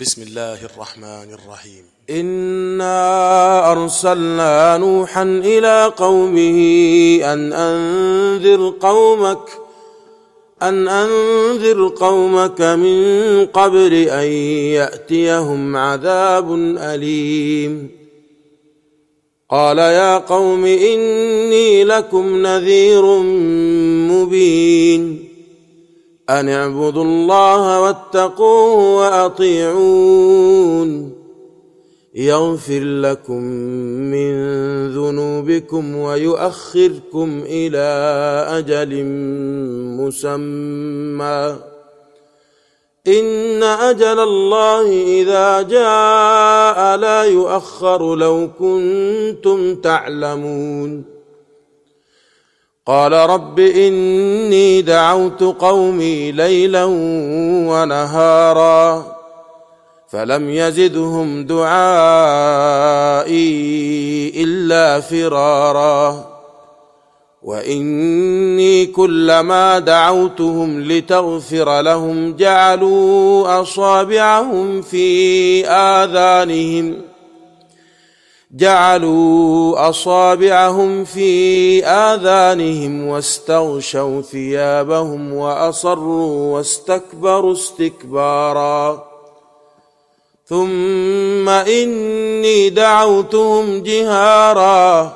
بسم الله الرحمن الرحيم. إنا أرسلنا نوحا إلى قومه أن أنذر قومك من قبل أن يأتيهم عذاب أليم. قال يا قوم إني لكم نذير مبين أن اعبدوا الله واتقوه وأطيعون يغفر لكم من ذنوبكم ويؤخركم إلى أجل مسمى إن أجل الله إذا جاء لا يؤخر لو كنتم تعلمون. قال رب إني دعوت قومي ليلا ونهارا فلم يزدهم دعائي إلا فرارا وإني كلما دعوتهم لتغفر لهم جعلوا أصابعهم في آذانهم واستغشوا ثيابهم وأصروا واستكبروا استكبارا ثم إني دعوتهم جهارا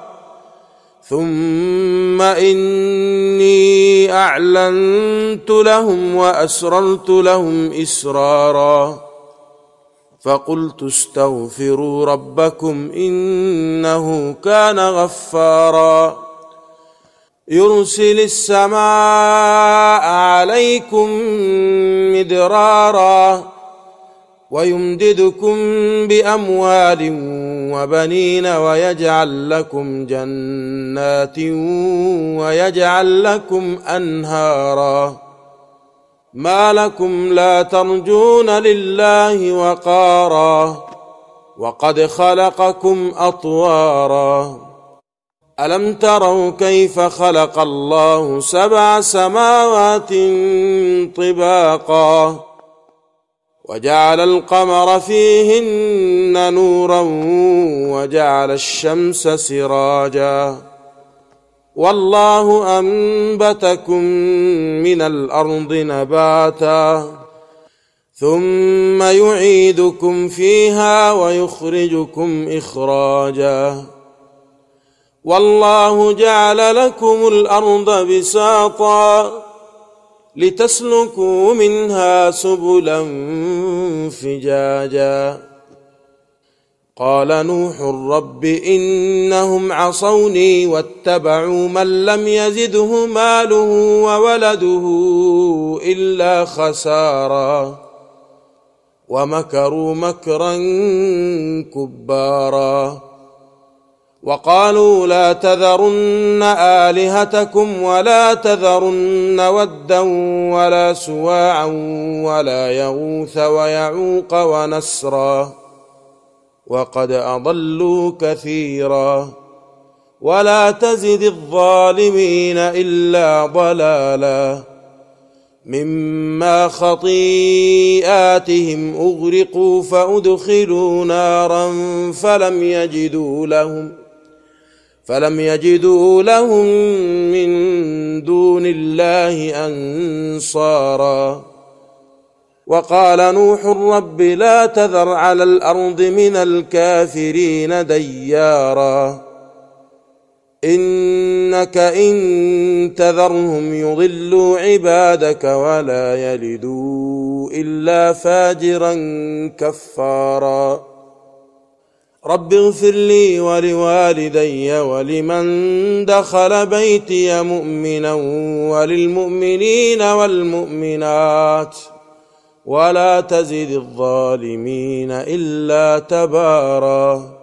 ثم إني أعلنت لهم وأسررت لهم إسرارا فقلت استغفروا ربكم إنه كان غفارا يرسل السماء عليكم مدرارا ويمددكم بأموال وبنين ويجعل لكم جنات ويجعل لكم أنهارا ما لكم لا ترجون لله وقارا وقد خلقكم أطوارا ألم تروا كيف خلق الله 7 سماوات طباقا وجعل القمر فيهن نورا وجعل الشمس سراجا والله أنبتكم من الأرض نباتا ثم يعيدكم فيها ويخرجكم إخراجا والله جعل لكم الأرض بساطا لتسلكوا منها سبلا فجاجا قال نوح رب إنهم عصوني واتبعوا من لم يزده ماله وولده إلا خسارا ومكروا مكرا كبارا وقالوا لا تذرن آلهتكم ولا تذرن ودا ولا سواعا ولا يغوث ويعوق ونسرا وقد أضلوا كثيرا ولا تزد الظالمين إلا ضلالا مما خطيئاتهم أغرقوا فأدخلوا نارا فلم يجدوا لهم من دون الله أنصارا وقال نوح رب لا تذر على الأرض من الكافرين ديارا إنك إن تذرهم يضلوا عبادك ولا يلدوا إلا فاجرا كفارا رب اغفر لي ولوالدي ولمن دخل بيتي مؤمنا وللمؤمنين والمؤمنات ولا تزد الظالمين إلا تبارا